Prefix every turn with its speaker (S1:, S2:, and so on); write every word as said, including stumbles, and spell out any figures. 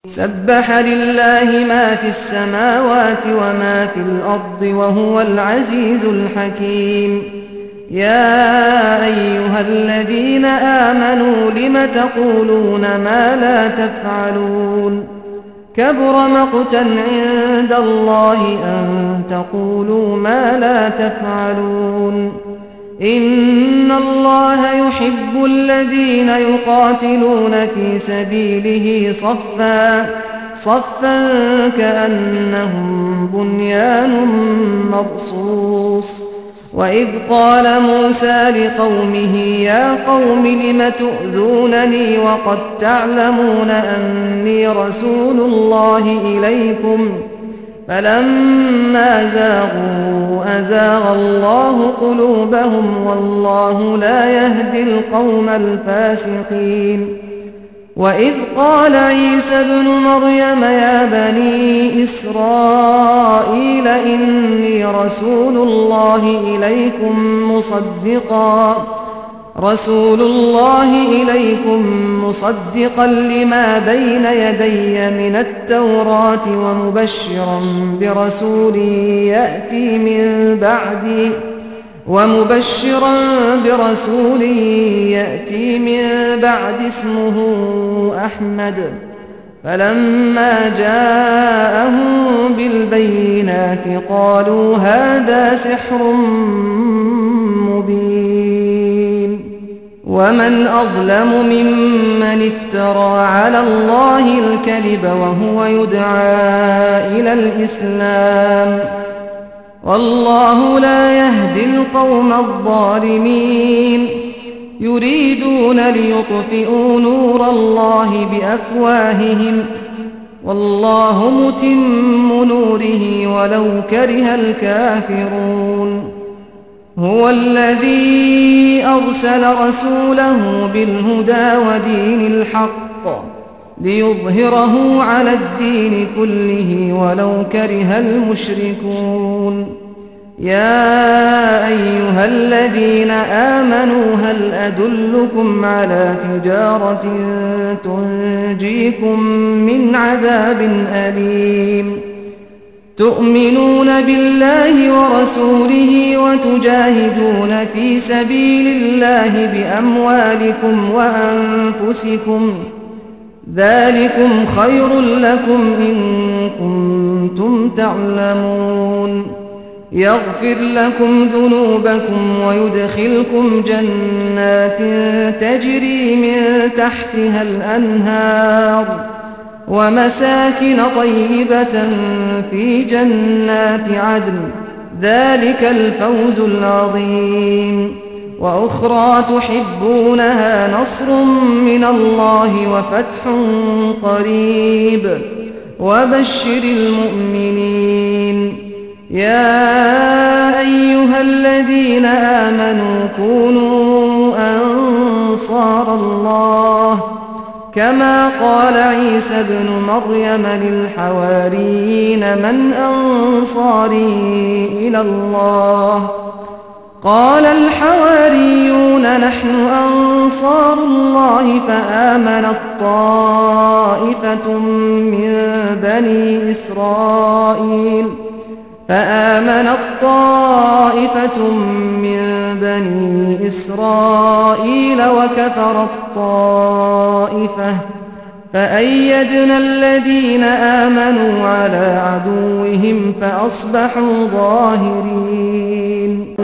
S1: سبح لله ما في السماوات وما في الأرض وهو العزيز الحكيم. يا أيها الذين آمنوا لم تقولون ما لا تفعلون كبر مقتا عند الله أن تقولوا ما لا تفعلون. إن الله يحب الذين يقاتلون في سبيله صفا صفا كأنهم بنيان مرصوص. وإذ قال موسى لقومه يا قوم لم تؤذونني وقد تعلمون أني رسول الله إليكم فلما زاغوا أزاغ الله قلوبهم والله لا يهدي القوم الفاسقين. وإذ قال عيسى ابن مريم يا بني إسرائيل إني رسول الله إليكم مصدقا رسول الله إليكم مصدقا لما بين يدي من التوراة ومبشرا برسول يأتي من بعدي ومبشرا برسول يأتي من بعد اسمه أحمد. فلما جاءهم بالبينات قالوا هذا سحر مبين. ومن أظلم ممن افترى على الله الكذب وهو يدعى إلى الإسلام والله لا يهدي القوم الظالمين. يريدون ليطفئوا نور الله بأفواههم والله متم نوره ولو كره الكافرون. هو الذي أرسل رسوله بالهدى ودين الحق ليظهره على الدين كله ولو كره المشركون. يا أيها الذين آمنوا هل أدلكم على تجارة تنجيكم من عذاب أليم تؤمنون بالله ورسوله وتجاهدون في سبيل الله بأموالكم وأنفسكم ذلكم خير لكم إن كنتم تعلمون. يغفر لكم ذنوبكم ويدخلكم جنات تجري من تحتها الأنهار ومساكن طيبة في جنات عدن ذلك الفوز العظيم. وأخرى تحبونها نصر من الله وفتح قريب وبشر المؤمنين. يا أيها الذين آمنوا كونوا أنصار الله كما قال عيسى ابن مريم للحواريين من أنصاري إلى الله قال الحواريون نحن أنصار الله فآمنت طائفة من بني إسرائيل فآمنت طائفة من بني إسرائيل وكفرت طائفة فأيدنا الذين آمنوا على عدوهم فأصبحوا ظاهرين.